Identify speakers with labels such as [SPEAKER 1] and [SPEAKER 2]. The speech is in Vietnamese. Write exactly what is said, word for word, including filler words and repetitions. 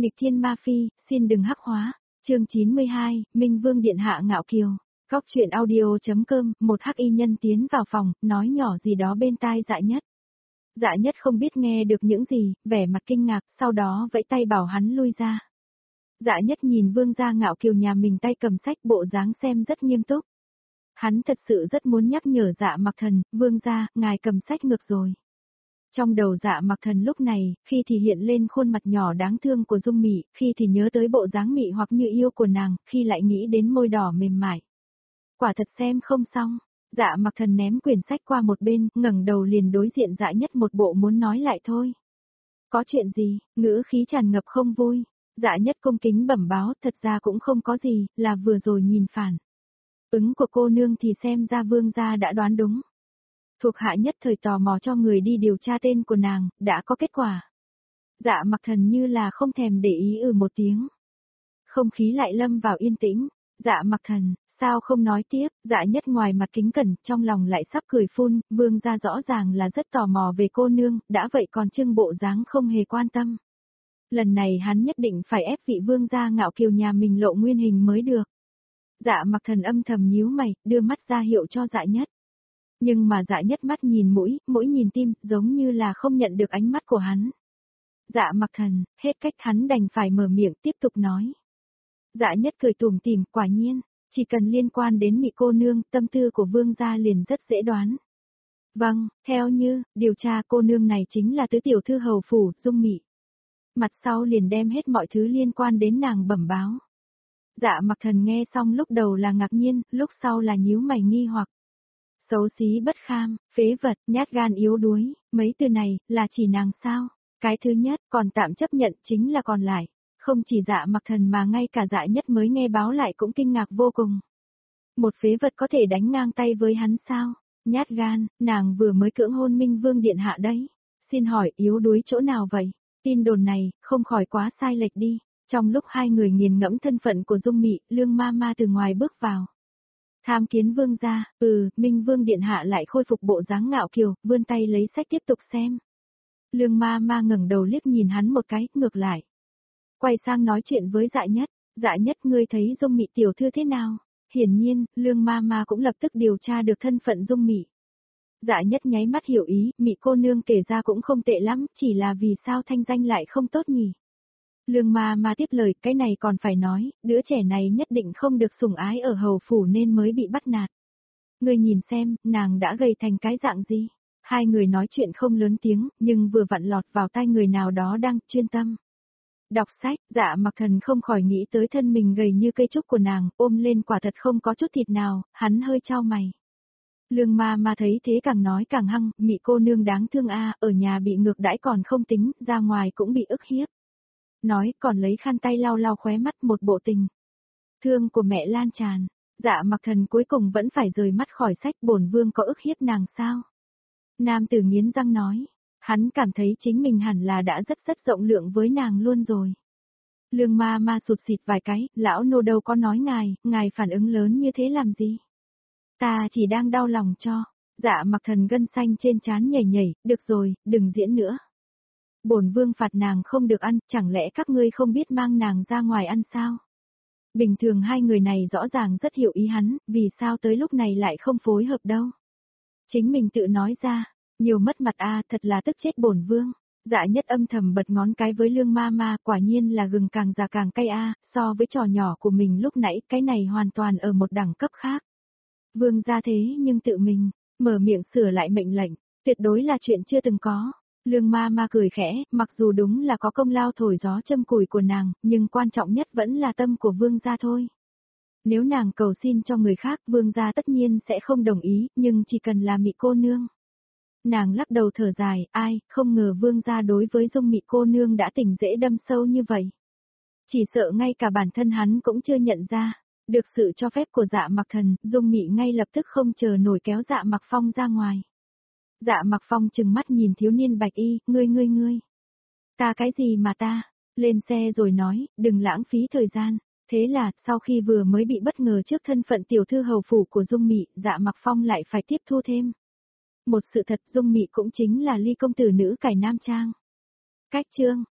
[SPEAKER 1] Nghịch thiên ma phi, xin đừng hắc hóa. Chương chín mươi hai, Minh Vương điện hạ ngạo kiều. Góc truyện audio.com, một hắc y nhân tiến vào phòng, nói nhỏ gì đó bên tai Dạ Nhất. Dạ Nhất không biết nghe được những gì, vẻ mặt kinh ngạc, sau đó vẫy tay bảo hắn lui ra. Dạ Nhất nhìn vương gia ngạo kiều nhà mình tay cầm sách, bộ dáng xem rất nghiêm túc. Hắn thật sự rất muốn nhắc nhở Dạ Mặc Thần, vương gia, ngài cầm sách ngược rồi. Trong đầu Dạ Mặc Thần lúc này, khi thì hiện lên khuôn mặt nhỏ đáng thương của Dung Mị, khi thì nhớ tới bộ dáng mị hoặc như yêu của nàng, khi lại nghĩ đến môi đỏ mềm mại. Quả thật xem không xong, Dạ Mặc Thần ném quyển sách qua một bên, ngẩng đầu liền đối diện Dạ Nhất một bộ muốn nói lại thôi. Có chuyện gì, ngữ khí tràn ngập không vui. Dạ Nhất cung kính bẩm báo, thật ra cũng không có gì, là vừa rồi nhìn phản ứng của cô nương thì xem ra vương gia đã đoán đúng. Thuộc hạ nhất thời tò mò cho người đi điều tra tên của nàng, đã có kết quả. Dạ Mặc Thần như là không thèm để ý ừ một tiếng. Không khí lại lâm vào yên tĩnh. Dạ Mặc Thần, sao không nói tiếp? Dạ Nhất ngoài mặt kính cẩn, trong lòng lại sắp cười phun, vương gia rõ ràng là rất tò mò về cô nương, đã vậy còn trưng bộ dáng không hề quan tâm. Lần này hắn nhất định phải ép vị vương gia ngạo kiều nhà mình lộ nguyên hình mới được. Dạ Mặc Thần âm thầm nhíu mày, đưa mắt ra hiệu cho Dạ Nhất. Nhưng mà Dạ Nhất mắt nhìn mũi, mũi nhìn tim, giống như là không nhận được ánh mắt của hắn. Dạ Mặc Thần, hết cách hắn đành phải mở miệng tiếp tục nói. Dạ Nhất cười tủm tỉm, quả nhiên, chỉ cần liên quan đến Mị cô nương, tâm tư của vương gia liền rất dễ đoán. Vâng, theo như, điều tra cô nương này chính là tứ tiểu thư hầu phủ, Dung Mị. Mặt sau liền đem hết mọi thứ liên quan đến nàng bẩm báo. Dạ Mặc Thần nghe xong lúc đầu là ngạc nhiên, lúc sau là nhíu mày nghi hoặc. Xấu xí bất kham, phế vật, nhát gan yếu đuối, mấy từ này, là chỉ nàng sao? Cái thứ nhất, còn tạm chấp nhận chính là còn lại. Không chỉ Dạ Mặc Thần mà ngay cả Dạ Nhất mới nghe báo lại cũng kinh ngạc vô cùng. Một phế vật có thể đánh ngang tay với hắn sao? Nhát gan, nàng vừa mới cưỡng hôn Minh Vương điện hạ đấy. Xin hỏi yếu đuối chỗ nào vậy? Tin đồn này, không khỏi quá sai lệch đi. Trong lúc hai người nghiền ngẫm thân phận của Dung Mị, Lương Ma Ma từ ngoài bước vào. Tham kiến vương gia, ừ, Minh Vương điện hạ lại khôi phục bộ dáng ngạo kiều, vươn tay lấy sách tiếp tục xem. Lương Ma Ma ngẩng đầu liếc nhìn hắn một cái, ngược lại. Quay sang nói chuyện với Dạ Nhất, Dạ Nhất ngươi thấy Dung Mị tiểu thư thế nào? Hiển nhiên, Lương Ma Ma cũng lập tức điều tra được thân phận Dung Mị. Dạ Nhất nháy mắt hiểu ý, Mị cô nương kể ra cũng không tệ lắm, chỉ là vì sao thanh danh lại không tốt nhỉ? Lương Ma Ma tiếp lời, cái này còn phải nói, đứa trẻ này nhất định không được sủng ái ở hầu phủ nên mới bị bắt nạt. Ngươi nhìn xem, nàng đã gầy thành cái dạng gì? Hai người nói chuyện không lớn tiếng, nhưng vừa vặn lọt vào tai người nào đó đang chuyên tâm. Đọc sách, Dạ Mặc Thần không khỏi nghĩ tới thân mình gầy như cây trúc của nàng, ôm lên quả thật không có chút thịt nào, hắn hơi chau mày. Lương Ma Ma thấy thế càng nói càng hăng, Mị cô nương đáng thương a, ở nhà bị ngược đãi còn không tính, ra ngoài cũng bị ức hiếp. Nói còn lấy khăn tay lau lau khóe mắt một bộ tình thương của mẹ lan tràn. Dạ Mặc Thần cuối cùng vẫn phải rời mắt khỏi sách, bổn vương có ức hiếp nàng sao? Nam tử nghiến răng nói, hắn cảm thấy chính mình hẳn là đã rất rất rộng lượng với nàng luôn rồi. Lương Ma Ma sụt xịt vài cái, lão nô đâu có nói ngài, ngài phản ứng lớn như thế làm gì? Ta chỉ đang đau lòng cho. Dạ Mặc Thần gân xanh trên trán nhảy nhảy, được rồi, đừng diễn nữa. Bổn vương phạt nàng không được ăn, chẳng lẽ các ngươi không biết mang nàng ra ngoài ăn sao? Bình thường hai người này rõ ràng rất hiểu ý hắn, vì sao tới lúc này lại không phối hợp đâu? Chính mình tự nói ra, nhiều mất mặt a, thật là tức chết bổn vương. Dạ Nhất âm thầm bật ngón cái với Lương Ma Ma, quả nhiên là gừng càng già càng cay a, so với trò nhỏ của mình lúc nãy, cái này hoàn toàn ở một đẳng cấp khác. Vương gia thế nhưng tự mình mở miệng sửa lại mệnh lệnh, tuyệt đối là chuyện chưa từng có. Lương Ma Ma cười khẽ, mặc dù đúng là có công lao thổi gió châm củi của nàng, nhưng quan trọng nhất vẫn là tâm của vương gia thôi. Nếu nàng cầu xin cho người khác, vương gia tất nhiên sẽ không đồng ý, nhưng chỉ cần là Mị cô nương. Nàng lắc đầu thở dài, ai, không ngờ vương gia đối với Dung Mị cô nương đã tỉnh dễ đâm sâu như vậy. Chỉ sợ ngay cả bản thân hắn cũng chưa nhận ra. Được sự cho phép của Dạ Mặc Thần, Dung Mị ngay lập tức không chờ nổi kéo Dạ Mặc Phong ra ngoài. Dạ Mặc Phong trừng mắt nhìn thiếu niên bạch y, ngươi ngươi ngươi. Ta cái gì mà ta, lên xe rồi nói, đừng lãng phí thời gian. Thế là, sau khi vừa mới bị bất ngờ trước thân phận tiểu thư hầu phủ của Dung Mị, Dạ Mặc Phong lại phải tiếp thu thêm. Một sự thật, Dung Mị cũng chính là ly công tử nữ cải nam trang. Cách chương,